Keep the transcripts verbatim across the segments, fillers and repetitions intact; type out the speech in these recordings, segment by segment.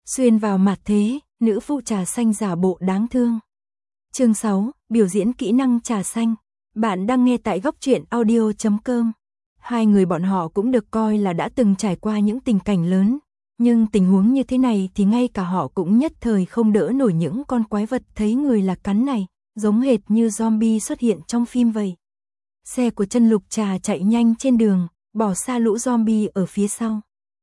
Xuyên vào mặt thế, nữ phụ trà xanh giả bộ đáng thương. Chương sáu, biểu diễn kỹ năng trà xanh. Bạn đang nghe tại góc truyện audio chấm com. Hai người bọn họ cũng được coi là đã từng trải qua những tình cảnh lớn, nhưng tình huống như thế này thì ngay cả họ cũng nhất thời không đỡ nổi những con quái vật thấy người là cắn này, giống hệt như zombie xuất hiện trong phim vậy. Xe của Chân Lục Trà chạy nhanh trên đường, bỏ xa lũ zombie ở phía sau.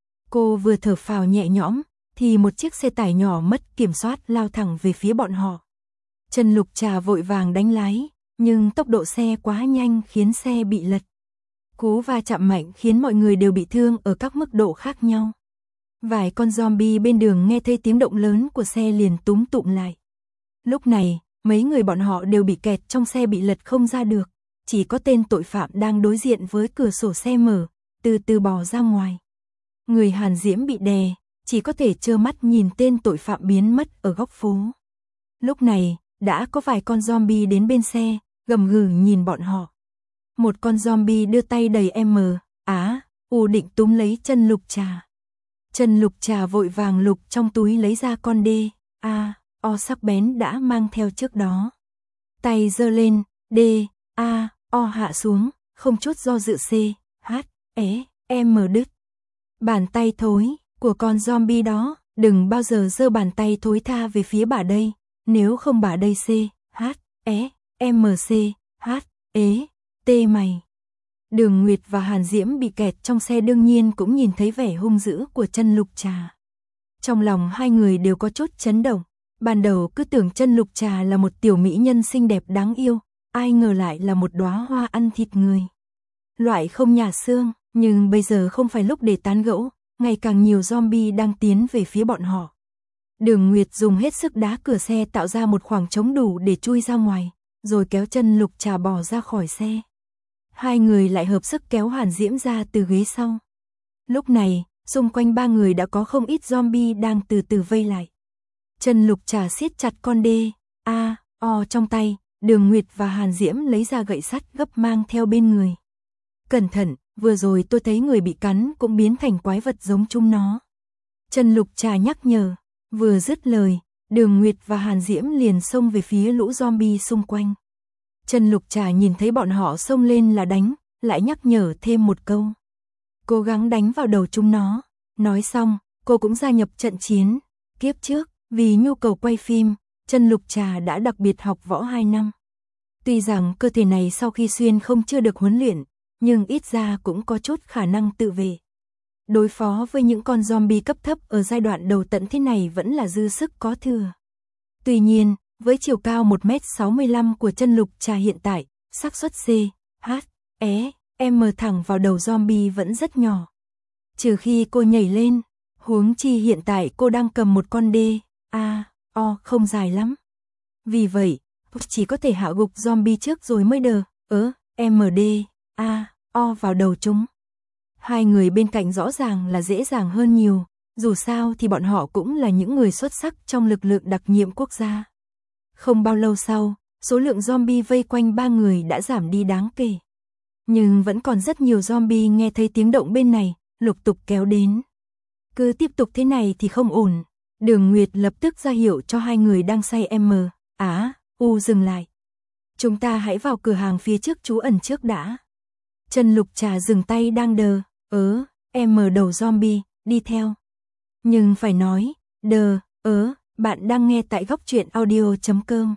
Cô vừa thở phào nhẹ nhõm, thì một chiếc xe tải nhỏ mất kiểm soát lao thẳng về phía bọn họ. Chân Lục Trà vội vàng đánh lái, nhưng tốc độ xe quá nhanh khiến xe bị lật. Cú va chạm mạnh khiến mọi người đều bị thương ở các mức độ khác nhau. Vài con zombie bên đường nghe thấy tiếng động lớn của xe liền túm tụm lại. Lúc này, mấy người bọn họ đều bị kẹt trong xe bị lật không ra được. Chỉ có tên tội phạm đang đối diện với cửa sổ xe mở, từ từ bò ra ngoài. Người Hàn Diễm bị đè, chỉ có thể trơ mắt nhìn tên tội phạm biến mất ở góc phố. Lúc này, đã có vài con zombie đến bên xe, gầm gừ nhìn bọn họ. Một con zombie đưa tay đầy M, Á, U định túm lấy Chân Lục Trà. Chân Lục Trà vội vàng lục trong túi lấy ra con D, A, O sắc bén đã mang theo trước đó. Tay giơ lên, D, A, O hạ xuống, không chút do dự C, H, E, M đứt. Bàn tay thối của con zombie đó, đừng bao giờ giơ bàn tay thối tha về phía bà đây, nếu không bà đây C, H, E, M C, H, E, T mày. Đường Nguyệt và Hàn Diễm bị kẹt trong xe đương nhiên cũng nhìn thấy vẻ hung dữ của Chân Lục Trà. Trong lòng hai người đều có chút chấn động, ban đầu cứ tưởng Chân Lục Trà là một tiểu mỹ nhân xinh đẹp đáng yêu, ai ngờ lại là một đóa hoa ăn thịt người. Loại không nhả xương, nhưng bây giờ không phải lúc để tán gẫu, ngày càng nhiều zombie đang tiến về phía bọn họ. Đường Nguyệt dùng hết sức đá cửa xe tạo ra một khoảng trống đủ để chui ra ngoài, rồi kéo Chân Lục Trà bò ra khỏi xe. Hai người lại hợp sức kéo Hàn Diễm ra từ ghế sau. Lúc này, xung quanh ba người đã có không ít zombie đang từ từ vây lại. Chân Lục Trà siết chặt con D, A, O trong tay, Đường Nguyệt và Hàn Diễm lấy ra gậy sắt gấp mang theo bên người. Cẩn thận, vừa rồi tôi thấy người bị cắn cũng biến thành quái vật giống chúng nó. Chân Lục Trà nhắc nhở, vừa dứt lời, Đường Nguyệt và Hàn Diễm liền xông về phía lũ zombie xung quanh. Chân Lục Trà nhìn thấy bọn họ xông lên là đánh, lại nhắc nhở thêm một câu. Cố gắng đánh vào đầu chúng nó. Nói xong, cô cũng gia nhập trận chiến. Kiếp trước, vì nhu cầu quay phim, Chân Lục Trà đã đặc biệt học võ hai năm. Tuy rằng cơ thể này sau khi xuyên không chưa được huấn luyện, nhưng ít ra cũng có chút khả năng tự vệ. Đối phó với những con zombie cấp thấp ở giai đoạn đầu tận thế này vẫn là dư sức có thừa. Tuy nhiên, với chiều cao một mét sáu mươi lăm của Chân Lục Trà hiện tại, xác suất C, H, E, M thẳng vào đầu zombie vẫn rất nhỏ. Trừ khi cô nhảy lên, huống chi hiện tại cô đang cầm một con D, A, O không dài lắm. Vì vậy, chỉ có thể hạ gục zombie trước rồi mới đờ, ớ, M D, A, O vào đầu chúng. Hai người bên cạnh rõ ràng là dễ dàng hơn nhiều, dù sao thì bọn họ cũng là những người xuất sắc trong lực lượng đặc nhiệm quốc gia. Không bao lâu sau, số lượng zombie vây quanh ba người đã giảm đi đáng kể. Nhưng vẫn còn rất nhiều zombie nghe thấy tiếng động bên này, lục tục kéo đến. Cứ tiếp tục thế này thì không ổn. Đường Nguyệt lập tức ra hiệu cho hai người đang say M, Á, U dừng lại. Chúng ta hãy vào cửa hàng phía trước trú ẩn trước đã. Chân Lục Trà dừng tay đang đờ, ớ, M đầu zombie, đi theo. Nhưng phải nói, đờ, ớ, bạn đang nghe tại góc truyện audio chấm com.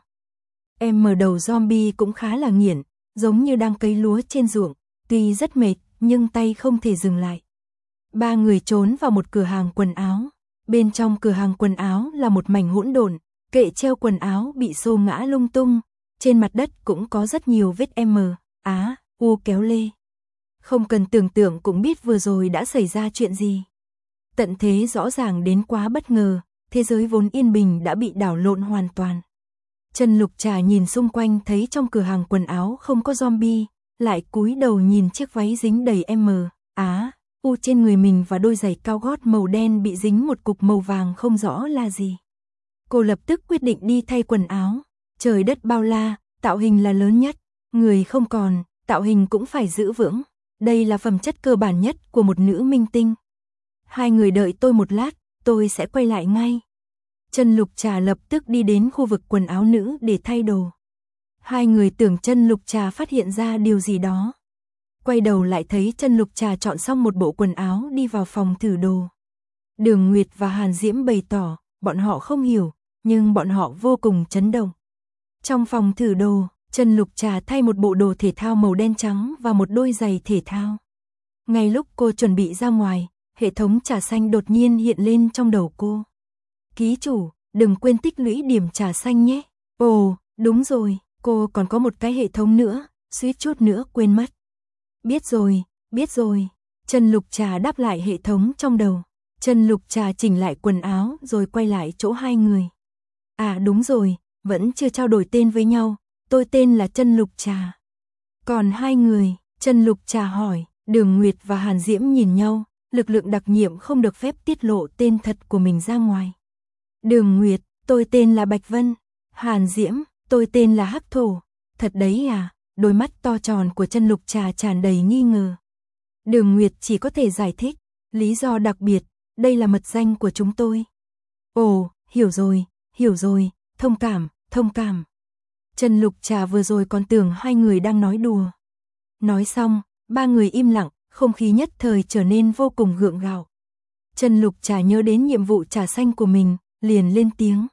M đầu zombie cũng khá là nghiện, giống như đang cấy lúa trên ruộng, tuy rất mệt, nhưng tay không thể dừng lại. Ba người trốn vào một cửa hàng quần áo. Bên trong cửa hàng quần áo là một mảnh hỗn độn, kệ treo quần áo bị xô ngã lung tung, trên mặt đất cũng có rất nhiều vết M, Á, U kéo lê. Không cần tưởng tượng cũng biết vừa rồi đã xảy ra chuyện gì. Tận thế rõ ràng đến quá bất ngờ, thế giới vốn yên bình đã bị đảo lộn hoàn toàn. Chân Lục Trà nhìn xung quanh thấy trong cửa hàng quần áo không có zombie, lại cúi đầu nhìn chiếc váy dính đầy M, Á, U trên người mình và đôi giày cao gót màu đen bị dính một cục màu vàng không rõ là gì. Cô lập tức quyết định đi thay quần áo. Trời đất bao la, tạo hình là lớn nhất, người không còn, tạo hình cũng phải giữ vững. Đây là phẩm chất cơ bản nhất của một nữ minh tinh. Hai người đợi tôi một lát, tôi sẽ quay lại ngay. Chân Lục Trà lập tức đi đến khu vực quần áo nữ để thay đồ. Hai người tưởng Chân Lục Trà phát hiện ra điều gì đó. Quay đầu lại thấy Chân Lục Trà chọn xong một bộ quần áo đi vào phòng thử đồ. Đường Nguyệt và Hàn Diễm bày tỏ, bọn họ không hiểu, nhưng bọn họ vô cùng chấn động. Trong phòng thử đồ, Chân Lục Trà thay một bộ đồ thể thao màu đen trắng và một đôi giày thể thao. Ngay lúc cô chuẩn bị ra ngoài, hệ thống trà xanh đột nhiên hiện lên trong đầu cô. Ký chủ, đừng quên tích lũy điểm trà xanh nhé. Ồ, đúng rồi, cô còn có một cái hệ thống nữa, suýt chút nữa quên mất. Biết rồi, biết rồi. Chân Lục Trà đáp lại hệ thống trong đầu. Chân Lục Trà chỉnh lại quần áo rồi quay lại chỗ hai người. À đúng rồi, vẫn chưa trao đổi tên với nhau, tôi tên là Chân Lục Trà. Còn hai người, Chân Lục Trà hỏi, Đường Nguyệt và Hàn Diễm nhìn nhau, lực lượng đặc nhiệm không được phép tiết lộ tên thật của mình ra ngoài. Đường Nguyệt, tôi tên là Bạch Vân. Hàn Diễm, tôi tên là Hắc Thổ. Thật đấy à? Đôi mắt to tròn của Chân Lục Trà tràn đầy nghi ngờ. Đường Nguyệt chỉ có thể giải thích, lý do đặc biệt, đây là mật danh của chúng tôi. Ồ, hiểu rồi, hiểu rồi, thông cảm, thông cảm. Chân Lục Trà vừa rồi còn tưởng hai người đang nói đùa. Nói xong, ba người im lặng, không khí nhất thời trở nên vô cùng gượng gạo. Chân Lục Trà nhớ đến nhiệm vụ trà xanh của mình, liền lên tiếng.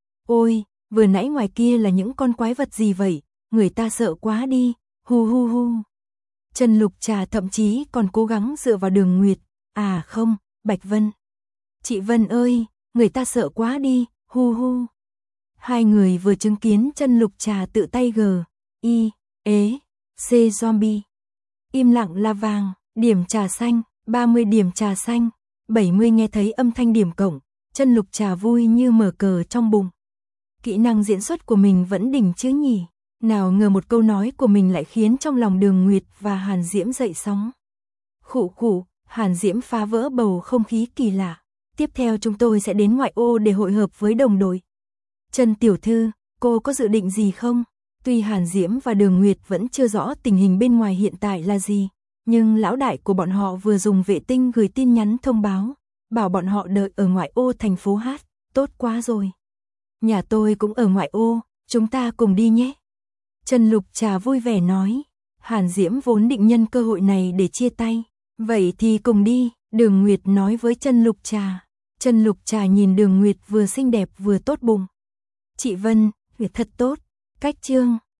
Ôi, vừa nãy ngoài kia là những con quái vật gì vậy, người ta sợ quá đi, hu hu hu. Chân Lục Trà thậm chí còn cố gắng dựa vào Đường Nguyệt, à không, Bạch Vân. Chị Vân ơi, người ta sợ quá đi, hu hu. Hai người vừa chứng kiến Chân Lục Trà tự tay gờ, y, ế, c zombie. Im lặng là vàng, điểm trà xanh, ba mươi điểm trà xanh, bảy mươi nghe thấy âm thanh điểm cộng, Chân Lục Trà vui như mở cờ trong bụng. Kỹ năng diễn xuất của mình vẫn đỉnh chứ nhỉ, nào ngờ một câu nói của mình lại khiến trong lòng Đường Nguyệt và Hàn Diễm dậy sóng. Khụ khụ, Hàn Diễm phá vỡ bầu không khí kỳ lạ. Tiếp theo chúng tôi sẽ đến ngoại ô để hội hợp với đồng đội. Chân tiểu thư, cô có dự định gì không? Tuy Hàn Diễm và Đường Nguyệt vẫn chưa rõ tình hình bên ngoài hiện tại là gì, nhưng lão đại của bọn họ vừa dùng vệ tinh gửi tin nhắn thông báo, bảo bọn họ đợi ở ngoại ô thành phố Hát, tốt quá rồi. Nhà tôi cũng ở ngoại ô, chúng ta cùng đi nhé. Chân Lục Trà vui vẻ nói, Hàn Diễm vốn định nhân cơ hội này để chia tay, vậy thì cùng đi, Đường Nguyệt nói với Chân Lục Trà. Chân Lục Trà nhìn Đường Nguyệt vừa xinh đẹp vừa tốt bụng. Chị Vân, việc thật tốt, cách chương.